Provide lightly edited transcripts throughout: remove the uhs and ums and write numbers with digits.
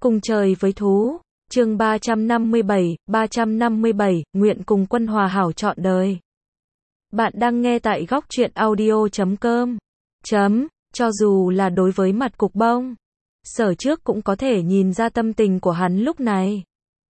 Cùng trời với thú. Chương 357, nguyện cùng quân hòa hảo trọn đời. Bạn đang nghe tại góc truyện audio.com. Cho dù là đối với mặt Cục Bông, Sở Trước cũng có thể nhìn ra tâm tình của hắn lúc này.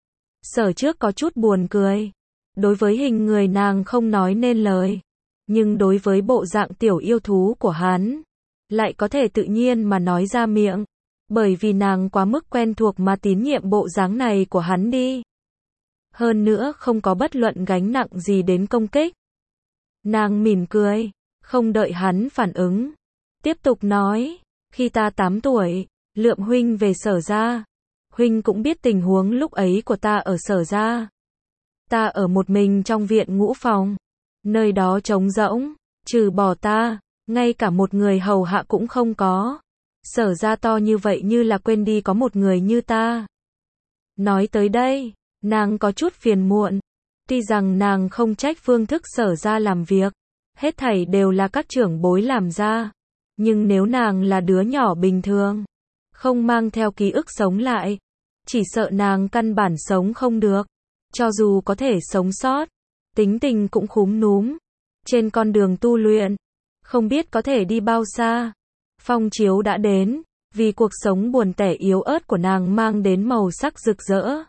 Sở Trước có chút buồn cười. Đối với hình người nàng không nói nên lời, nhưng đối với bộ dạng tiểu yêu thú của hắn, lại có thể tự nhiên mà nói ra miệng. Bởi vì nàng quá mức quen thuộc mà tín nhiệm bộ dáng này của hắn đi. Hơn nữa không có bất luận gánh nặng gì đến công kích. Nàng mỉm cười, không đợi hắn phản ứng. Tiếp tục nói, khi ta 8 tuổi, Lượm huynh về Sở gia. Huynh cũng biết tình huống lúc ấy của ta ở Sở gia. Ta ở một mình trong viện ngũ phòng. Nơi đó trống rỗng, trừ bỏ ta, ngay cả một người hầu hạ cũng không có. Sở gia to như vậy như là quên đi có một người như ta. Nói tới đây, nàng có chút phiền muộn. Tuy rằng nàng không trách phương thức Sở gia làm việc, hết thảy đều là các trưởng bối làm ra. Nhưng nếu nàng là đứa nhỏ bình thường, không mang theo ký ức sống lại, chỉ sợ nàng căn bản sống không được. Cho dù có thể sống sót, tính tình cũng khúm núm. Trên con đường tu luyện, không biết có thể đi bao xa. Phong chiếu đã đến, vì cuộc sống buồn tẻ yếu ớt của nàng mang đến màu sắc rực rỡ.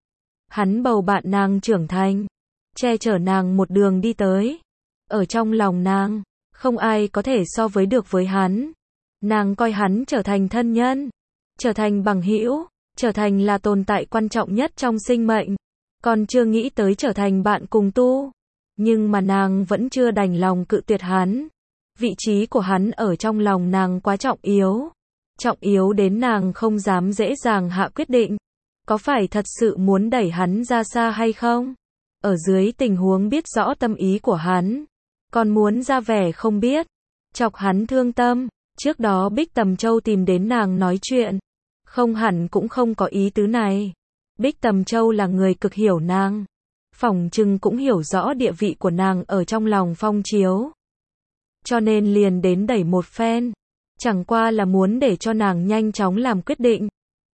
Hắn bầu bạn nàng trưởng thành, che chở nàng một đường đi tới. Ở trong lòng nàng, không ai có thể so với được với hắn. Nàng coi hắn trở thành thân nhân, trở thành bằng hữu, trở thành là tồn tại quan trọng nhất trong sinh mệnh. Còn chưa nghĩ tới trở thành bạn cùng tu. Nhưng mà nàng vẫn chưa đành lòng cự tuyệt hắn. Vị trí của hắn ở trong lòng nàng quá trọng yếu. Trọng yếu đến nàng không dám dễ dàng hạ quyết định. Có phải thật sự muốn đẩy hắn ra xa hay không? Ở dưới tình huống biết rõ tâm ý của hắn, còn muốn ra vẻ không biết, chọc hắn thương tâm. Trước đó Bích Tầm Châu tìm đến nàng nói chuyện, không hẳn cũng không có ý tứ này. Bích Tầm Châu là người cực hiểu nàng, phỏng chừng cũng hiểu rõ địa vị của nàng ở trong lòng Phong Chiếu. Cho nên liền đến đẩy một phen, chẳng qua là muốn để cho nàng nhanh chóng làm quyết định.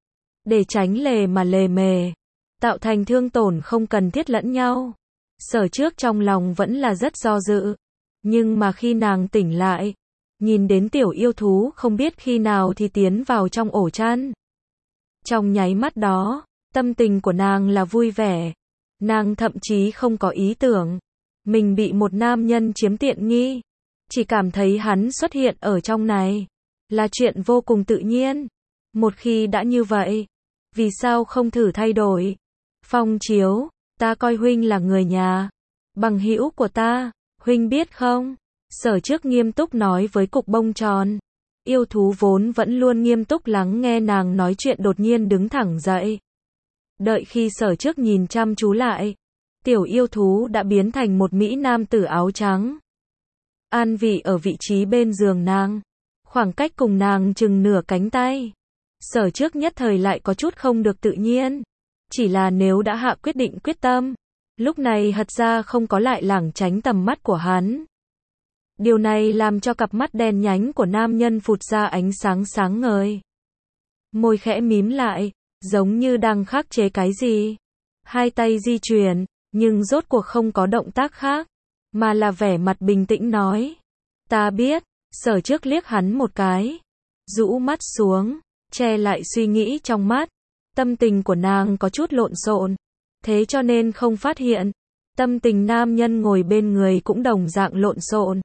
Để tránh lề mà lề mề, tạo thành thương tổn không cần thiết lẫn nhau. Sở Trước trong lòng vẫn là rất do dự. Nhưng mà khi nàng tỉnh lại, nhìn đến tiểu yêu thú không biết khi nào thì tiến vào trong ổ chăn. Trong nháy mắt đó, tâm tình của nàng là vui vẻ. Nàng thậm chí không có ý tưởng mình bị một nam nhân chiếm tiện nghi. Chỉ cảm thấy hắn xuất hiện ở trong này là chuyện vô cùng tự nhiên. Một khi đã như vậy, vì sao không thử thay đổi? Phong Chiếu, ta coi huynh là người nhà, bằng hữu của ta, huynh biết không? Sở Trước nghiêm túc nói với Cục Bông tròn. Yêu thú vốn vẫn luôn nghiêm túc lắng nghe nàng nói chuyện đột nhiên đứng thẳng dậy. Đợi khi Sở Trước nhìn chăm chú lại, tiểu yêu thú đã biến thành một mỹ nam tử áo trắng. An vị ở vị trí bên giường nàng, khoảng cách cùng nàng chừng nửa cánh tay. Sở Trước nhất thời lại có chút không được tự nhiên. Chỉ là nếu đã hạ quyết định quyết tâm, lúc này thật ra không có lại lảng tránh tầm mắt của hắn. Điều này làm cho cặp mắt đen nhánh của nam nhân phụt ra ánh sáng sáng ngời. Môi khẽ mím lại, giống như đang khắc chế cái gì. Hai tay di chuyển, nhưng rốt cuộc không có động tác khác, mà là vẻ mặt bình tĩnh nói. Ta biết. Sở Trước liếc hắn một cái, rũ mắt xuống, che lại suy nghĩ trong mắt. Tâm tình của nàng có chút lộn xộn, thế cho nên không phát hiện. Tâm tình nam nhân ngồi bên người cũng đồng dạng lộn xộn.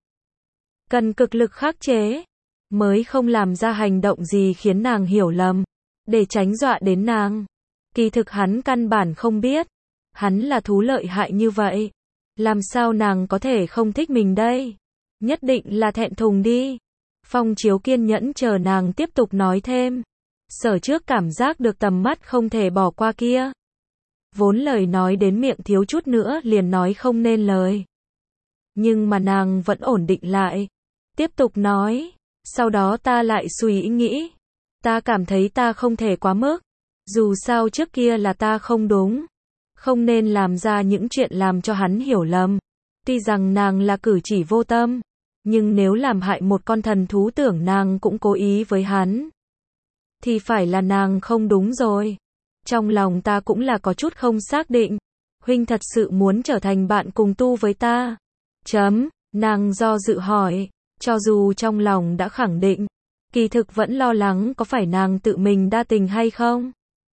Cần cực lực khắc chế, mới không làm ra hành động gì khiến nàng hiểu lầm, để tránh dọa đến nàng. Kỳ thực hắn căn bản không biết, hắn là thú lợi hại như vậy. Làm sao nàng có thể không thích mình đây? Nhất định là thẹn thùng đi. Phong Chiếu kiên nhẫn chờ nàng tiếp tục nói thêm. Sở Trước cảm giác được tầm mắt không thể bỏ qua kia. Vốn lời nói đến miệng thiếu chút nữa liền nói không nên lời. Nhưng mà nàng vẫn ổn định lại. Tiếp tục nói. Sau đó ta lại suy nghĩ. Ta cảm thấy ta không thể quá mức. Dù sao trước kia là ta không đúng. Không nên làm ra những chuyện làm cho hắn hiểu lầm. Tuy rằng nàng là cử chỉ vô tâm, nhưng nếu làm hại một con thần thú tưởng nàng cũng cố ý với hắn. thì phải là nàng không đúng rồi. Trong lòng ta cũng là có chút không xác định. Huynh thật sự muốn trở thành bạn cùng tu với ta? Nàng do dự hỏi, cho dù trong lòng đã khẳng định, kỳ thực vẫn lo lắng có phải nàng tự mình đa tình hay không?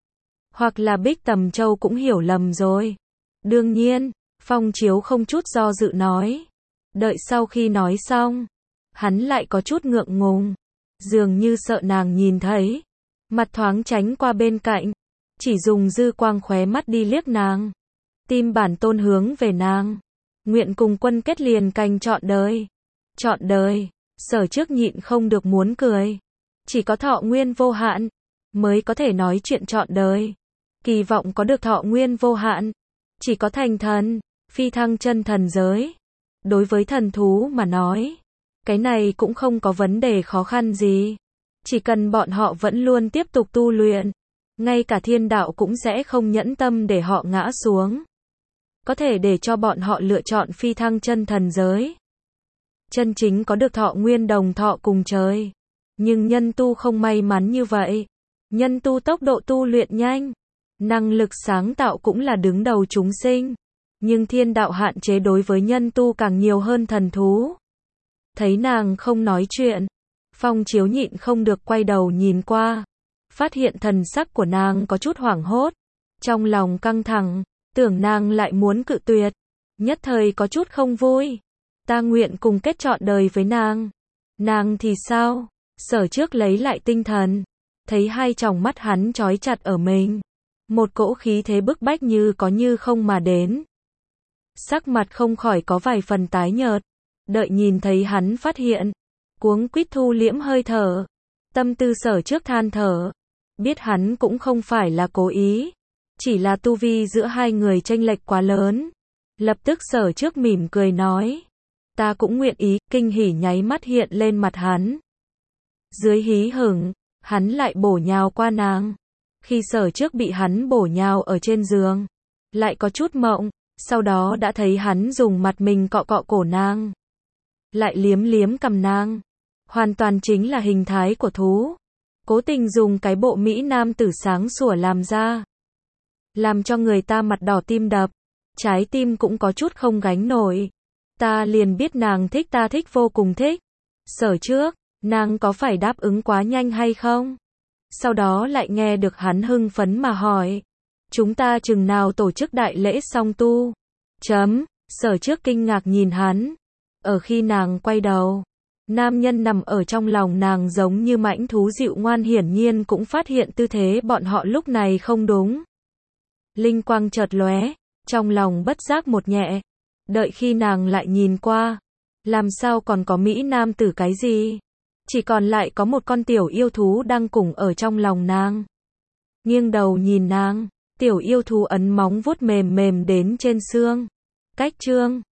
Hoặc là Bích Tầm Châu cũng hiểu lầm rồi. Đương nhiên, Phong Chiếu không chút do dự nói. Đợi sau khi nói xong, hắn lại có chút ngượng ngùng, dường như sợ nàng nhìn thấy, mặt thoáng tránh qua bên cạnh, chỉ dùng dư quang khóe mắt đi liếc nàng. Tim bản tôn hướng về nàng, nguyện cùng quân kết liền canh trọn đời. Trọn đời, Sở Trước nhịn không được muốn cười. Chỉ có thọ nguyên vô hạn mới có thể nói chuyện trọn đời. Kỳ vọng có được thọ nguyên vô hạn, chỉ có thành thần, phi thăng chân thần giới. Đối với thần thú mà nói, cái này cũng không có vấn đề khó khăn gì. Chỉ cần bọn họ vẫn luôn tiếp tục tu luyện, ngay cả thiên đạo cũng sẽ không nhẫn tâm để họ ngã xuống. Có thể để cho bọn họ lựa chọn phi thăng chân thần giới. Chân chính có được thọ nguyên đồng thọ cùng trời. Nhưng nhân tu không may mắn như vậy. Nhân tu tốc độ tu luyện nhanh, năng lực sáng tạo cũng là đứng đầu chúng sinh. Nhưng thiên đạo hạn chế đối với nhân tu càng nhiều hơn thần thú. Thấy nàng không nói chuyện, Phong Chiếu nhịn không được quay đầu nhìn qua. Phát hiện thần sắc của nàng có chút hoảng hốt. Trong lòng căng thẳng, tưởng nàng lại muốn cự tuyệt. Nhất thời có chút không vui. Ta nguyện cùng kết trọn đời với nàng. Nàng thì sao? Sở Trước lấy lại tinh thần. Thấy hai tròng mắt hắn trói chặt ở mình. Một cỗ khí thế bức bách như có như không mà đến. Sắc mặt không khỏi có vài phần tái nhợt. Đợi nhìn thấy hắn phát hiện, cuống quýt thu liễm hơi thở. Tâm tư Sở Trước than thở. Biết hắn cũng không phải là cố ý. Chỉ là tu vi giữa hai người chênh lệch quá lớn. Lập tức Sở Trước mỉm cười nói. Ta cũng nguyện ý, kinh hỉ nháy mắt hiện lên mặt hắn. Dưới hí hửng, hắn lại bổ nhào qua nàng. Khi Sở Trước bị hắn bổ nhào ở trên giường, lại có chút mộng, sau đó đã thấy hắn dùng mặt mình cọ cọ cổ nàng. Lại liếm liếm cằm nàng. Hoàn toàn chính là hình thái của thú. Cố tình dùng cái bộ mỹ nam tử sáng sủa làm ra. Làm cho người ta mặt đỏ tim đập. Trái tim cũng có chút không gánh nổi. Ta liền biết nàng thích, ta thích vô cùng thích. Sở Trước, nàng có phải đáp ứng quá nhanh hay không? Sau đó lại nghe được hắn hưng phấn mà hỏi. Chúng ta chừng nào tổ chức đại lễ song tu? Sở Trước kinh ngạc nhìn hắn. Ở khi nàng quay đầu, nam nhân nằm ở trong lòng nàng giống như mãnh thú dịu ngoan, hiển nhiên cũng phát hiện tư thế bọn họ lúc này không đúng. Linh quang chợt lóe, trong lòng bất giác một nhẹ. Đợi khi nàng lại nhìn qua, làm sao còn có mỹ nam tử cái gì? Chỉ còn lại có một con tiểu yêu thú đang cùng ở trong lòng nàng. Nghiêng đầu nhìn nàng, tiểu yêu thú ấn móng vuốt mềm mềm đến trên xương. Cách chương